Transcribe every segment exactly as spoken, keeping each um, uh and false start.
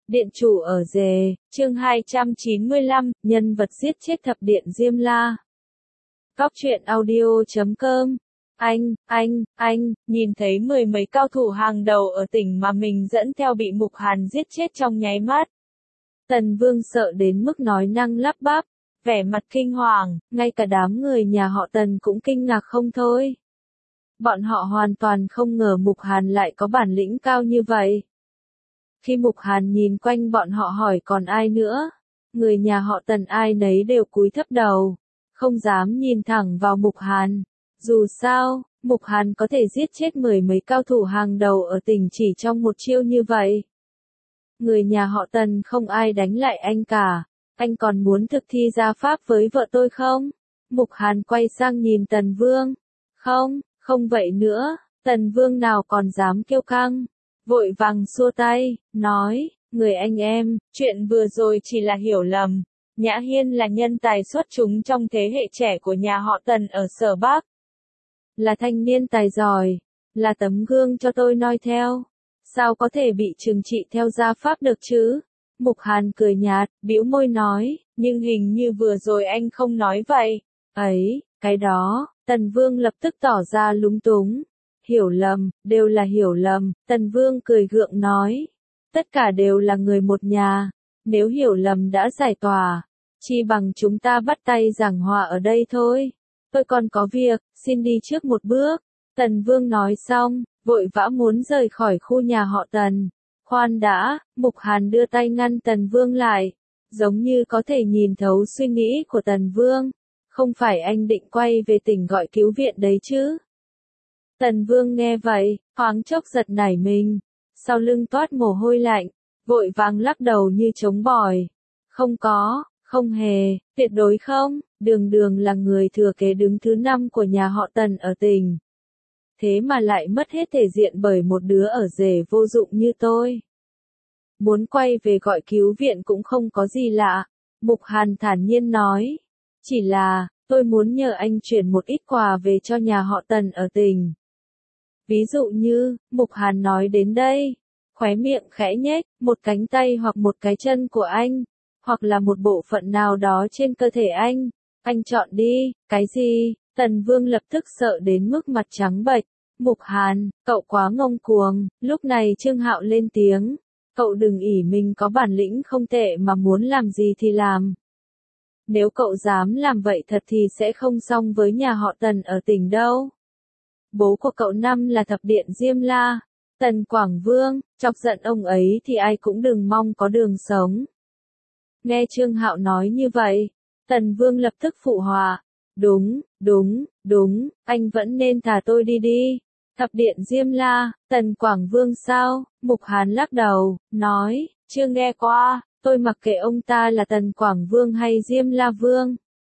Điện chủ ở Dề, chương hai trăm chín mươi lăm, nhân vật giết chết thập điện Diêm La. Góc truyện audio chấm com. Anh, anh, anh, nhìn thấy mười mấy cao thủ hàng đầu ở tỉnh mà mình dẫn theo bị Mục Hàn giết chết trong nháy mắt. Tần Vương sợ đến mức nói năng lắp bắp, vẻ mặt kinh hoàng, ngay cả đám người nhà họ Tần cũng kinh ngạc không thôi. Bọn họ hoàn toàn không ngờ Mục Hàn lại có bản lĩnh cao như vậy. Khi Mục Hàn nhìn quanh bọn họ hỏi còn ai nữa, người nhà họ Tần ai nấy đều cúi thấp đầu, không dám nhìn thẳng vào Mục Hàn. Dù sao, Mục Hàn có thể giết chết mười mấy cao thủ hàng đầu ở tỉnh chỉ trong một chiêu như vậy. Người nhà họ Tần không ai đánh lại anh cả, anh còn muốn thực thi gia pháp với vợ tôi không? Mục Hàn quay sang nhìn Tần Vương. Không, không vậy nữa, Tần Vương nào còn dám kiêu căng. Vội vàng xua tay, nói, người anh em, chuyện vừa rồi chỉ là hiểu lầm. Nhã Hiên là nhân tài xuất chúng trong thế hệ trẻ của nhà họ Tần ở Sở Bắc. Là thanh niên tài giỏi, là tấm gương cho tôi noi theo. Sao có thể bị trừng trị theo gia pháp được chứ? Mục Hàn cười nhạt, bĩu môi nói, nhưng hình như vừa rồi anh không nói vậy. Ấy, cái đó, Tần Vương lập tức tỏ ra lúng túng. Hiểu lầm, đều là hiểu lầm, Tần Vương cười gượng nói. Tất cả đều là người một nhà, nếu hiểu lầm đã giải tỏa, chi bằng chúng ta bắt tay giảng hòa ở đây thôi. Tôi còn có việc, xin đi trước một bước. Tần Vương nói xong, vội vã muốn rời khỏi khu nhà họ Tần. Khoan đã, Mục Hàn đưa tay ngăn Tần Vương lại, giống như có thể nhìn thấu suy nghĩ của Tần Vương. Không phải anh định quay về tỉnh gọi cứu viện đấy chứ? Tần Vương nghe vậy, thoáng chốc giật nảy mình, sau lưng toát mồ hôi lạnh, vội vàng lắc đầu như trống bỏi. Không có, không hề, tuyệt đối không, Đường Đường là người thừa kế đứng thứ năm của nhà họ Tần ở tỉnh. Thế mà lại mất hết thể diện bởi một đứa ở rể vô dụng như tôi. Muốn quay về gọi cứu viện cũng không có gì lạ, Mục Hàn thản nhiên nói. Chỉ là, tôi muốn nhờ anh chuyển một ít quà về cho nhà họ Tần ở tỉnh. Ví dụ như, Mục Hàn nói đến đây, khóe miệng khẽ nhếch, một cánh tay hoặc một cái chân của anh, hoặc là một bộ phận nào đó trên cơ thể anh, anh chọn đi. Cái gì? Tần Vương lập tức sợ đến mức mặt trắng bệch. Mục Hàn, cậu quá ngông cuồng. Lúc này Trương Hạo lên tiếng, cậu đừng ỷ mình có bản lĩnh không tệ mà muốn làm gì thì làm. Nếu cậu dám làm vậy thật thì sẽ không xong với nhà họ Tần ở tỉnh đâu. Bố của cậu năm là thập điện Diêm La, Tần Quảng Vương, chọc giận ông ấy thì ai cũng đừng mong có đường sống. Nghe Trương Hạo nói như vậy, Tần Vương lập tức phụ họa. Đúng, đúng, đúng, anh vẫn nên thả tôi đi đi. Thập điện Diêm La, Tần Quảng Vương sao? Mục Hàn lắc đầu, nói, chưa nghe qua, tôi mặc kệ ông ta là Tần Quảng Vương hay Diêm La Vương.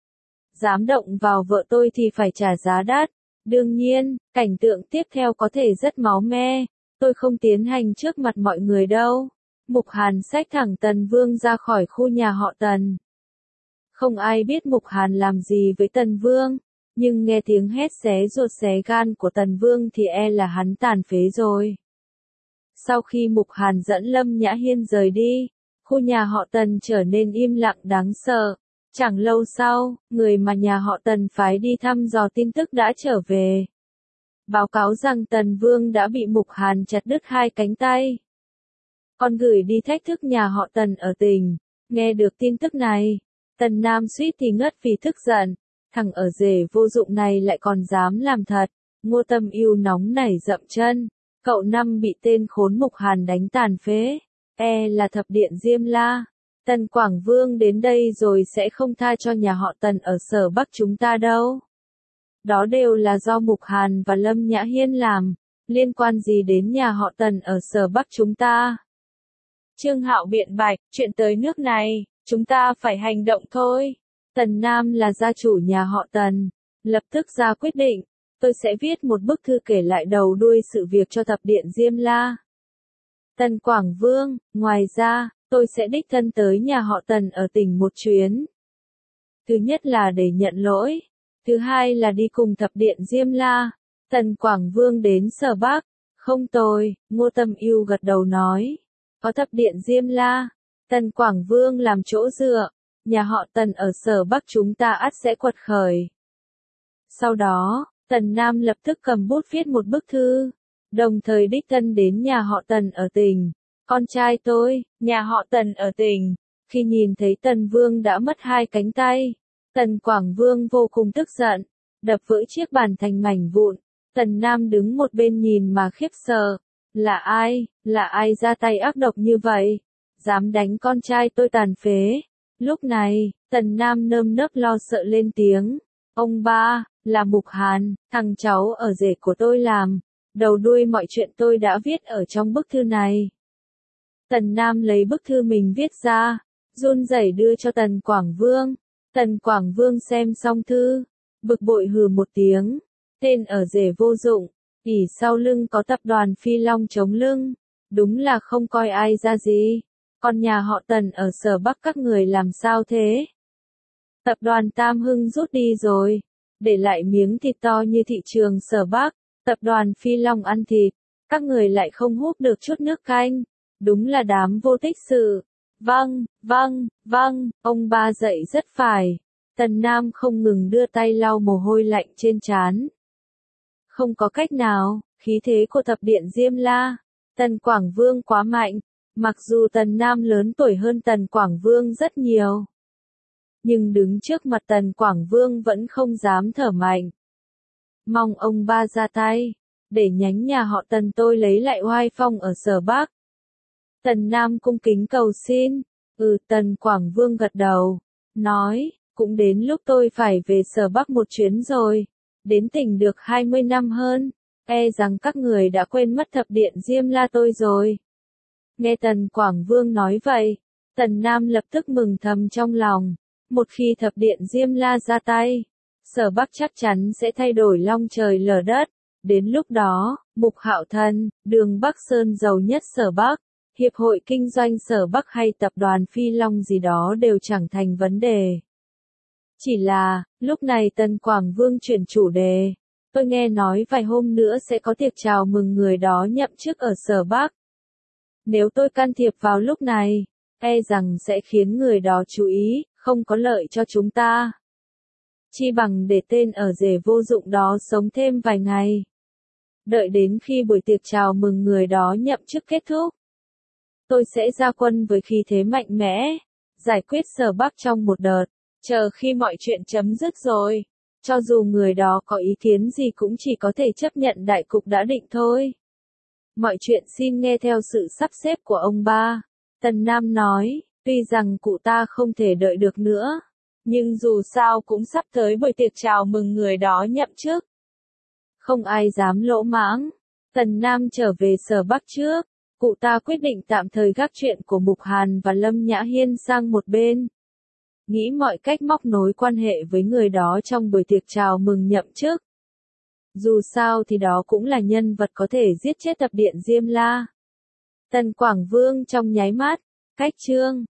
Dám động vào vợ tôi thì phải trả giá đắt. Đương nhiên, cảnh tượng tiếp theo có thể rất máu me, tôi không tiến hành trước mặt mọi người đâu. Mục Hàn xách thẳng Tần Vương ra khỏi khu nhà họ Tần. Không ai biết Mục Hàn làm gì với Tần Vương, nhưng nghe tiếng hét xé ruột xé gan của Tần Vương thì e là hắn tàn phế rồi. Sau khi Mục Hàn dẫn Lâm Nhã Hiên rời đi, khu nhà họ Tần trở nên im lặng đáng sợ. Chẳng lâu sau, người mà nhà họ Tần phái đi thăm dò tin tức đã trở về. Báo cáo rằng Tần Vương đã bị Mục Hàn chặt đứt hai cánh tay. Còn gửi đi thách thức nhà họ Tần ở tỉnh. Nghe được tin tức này, Tần Nam suýt thì ngất vì tức giận. Thằng ở rể vô dụng này lại còn dám làm thật. Ngô Tâm Yêu nóng nảy dậm chân. Cậu năm bị tên khốn Mục Hàn đánh tàn phế. E là thập điện Diêm La. Tần Quảng Vương đến đây rồi sẽ không tha cho nhà họ Tần ở Sở Bắc chúng ta đâu. Đó đều là do Mục Hàn và Lâm Nhã Hiên làm, liên quan gì đến nhà họ Tần ở Sở Bắc chúng ta? Trương Hạo biện bạch, chuyện tới nước này, chúng ta phải hành động thôi. Tần Nam là gia chủ nhà họ Tần, lập tức ra quyết định, tôi sẽ viết một bức thư kể lại đầu đuôi sự việc cho thập điện Diêm La. Tần Quảng Vương, ngoài ra, tôi sẽ đích thân tới nhà họ Tần ở tỉnh một chuyến. Thứ nhất là để nhận lỗi, thứ hai là đi cùng thập điện Diêm La. Tần Quảng Vương đến Sở Bắc, không tồi, Ngô Tâm Yêu gật đầu nói. có thập điện Diêm La, Tần Quảng Vương làm chỗ dựa, nhà họ Tần ở Sở Bắc chúng ta ắt sẽ quật khởi. Sau đó, Tần Nam lập tức cầm bút viết một bức thư, đồng thời đích thân đến nhà họ Tần ở tỉnh. Con trai tôi, nhà họ Tần ở tỉnh, khi nhìn thấy Tần Vương đã mất hai cánh tay, Tần Quảng Vương vô cùng tức giận, đập vỡ chiếc bàn thành mảnh vụn. Tần Nam đứng một bên nhìn mà khiếp sợ, là ai, là ai ra tay ác độc như vậy, dám đánh con trai tôi tàn phế. Lúc này, Tần Nam nơm nớp lo sợ lên tiếng, ông ba, là Mục Hàn, thằng cháu ở rể của tôi làm, đầu đuôi mọi chuyện tôi đã viết ở trong bức thư này. Tần Nam lấy bức thư mình viết ra, run rẩy đưa cho Tần Quảng Vương. Tần Quảng Vương xem xong thư, bực bội hừ một tiếng, tên ở rể vô dụng, ỉ sau lưng có tập đoàn Phi Long chống lưng, đúng là không coi ai ra gì. Còn nhà họ Tần ở Sở Bắc các người làm sao thế? Tập đoàn Tam Hưng rút đi rồi, để lại miếng thịt to như thị trường Sở Bắc, tập đoàn Phi Long ăn thịt, các người lại không húp được chút nước canh, đúng là đám vô tích sự. Vâng, vâng, vâng, ông ba dạy rất phải. Tần Nam không ngừng đưa tay lau mồ hôi lạnh trên trán. Không có cách nào, khí thế của thập điện Diêm La, Tần Quảng Vương quá mạnh, mặc dù Tần Nam lớn tuổi hơn Tần Quảng Vương rất nhiều. Nhưng đứng trước mặt Tần Quảng Vương vẫn không dám thở mạnh. Mong ông ba ra tay, để nhánh nhà họ Tần tôi lấy lại oai phong ở Sở Bắc. Tần Nam cung kính cầu xin, ừ Tần Quảng Vương gật đầu, nói, cũng đến lúc tôi phải về Sở Bắc một chuyến rồi, đến tỉnh được hai mươi năm hơn, e rằng các người đã quên mất thập điện Diêm La tôi rồi. Nghe Tần Quảng Vương nói vậy, Tần Nam lập tức mừng thầm trong lòng, một khi thập điện Diêm La ra tay, Sở Bắc chắc chắn sẽ thay đổi long trời lở đất, đến lúc đó, Mục Hạo Thần, Đường Bắc Sơn giàu nhất Sở Bắc, Hiệp hội Kinh doanh Sở Bắc hay tập đoàn Phi Long gì đó đều chẳng thành vấn đề. Chỉ là, lúc này Tần Quảng Vương chuyển chủ đề, tôi nghe nói vài hôm nữa sẽ có tiệc chào mừng người đó nhậm chức ở Sở Bắc. Nếu tôi can thiệp vào lúc này, e rằng sẽ khiến người đó chú ý, không có lợi cho chúng ta. Chi bằng để tên ở rể vô dụng đó sống thêm vài ngày. Đợi đến khi buổi tiệc chào mừng người đó nhậm chức kết thúc, tôi sẽ ra quân với khí thế mạnh mẽ, giải quyết Sở Bắc trong một đợt, chờ khi mọi chuyện chấm dứt rồi, cho dù người đó có ý kiến gì cũng chỉ có thể chấp nhận đại cục đã định thôi. Mọi chuyện xin nghe theo sự sắp xếp của ông ba. Tần Nam nói, tuy rằng cụ ta không thể đợi được nữa, nhưng dù sao cũng sắp tới buổi tiệc chào mừng người đó nhậm chức. Không ai dám lỗ mãng. Tần Nam trở về Sở Bắc trước, cụ ta quyết định tạm thời gác chuyện của Mục Hàn và Lâm Nhã Hiên sang một bên. Nghĩ mọi cách móc nối quan hệ với người đó trong buổi tiệc chào mừng nhậm chức. Dù sao thì đó cũng là nhân vật có thể giết chết thập điện Diêm La. Tần Quảng Vương trong nháy mắt, cách chương.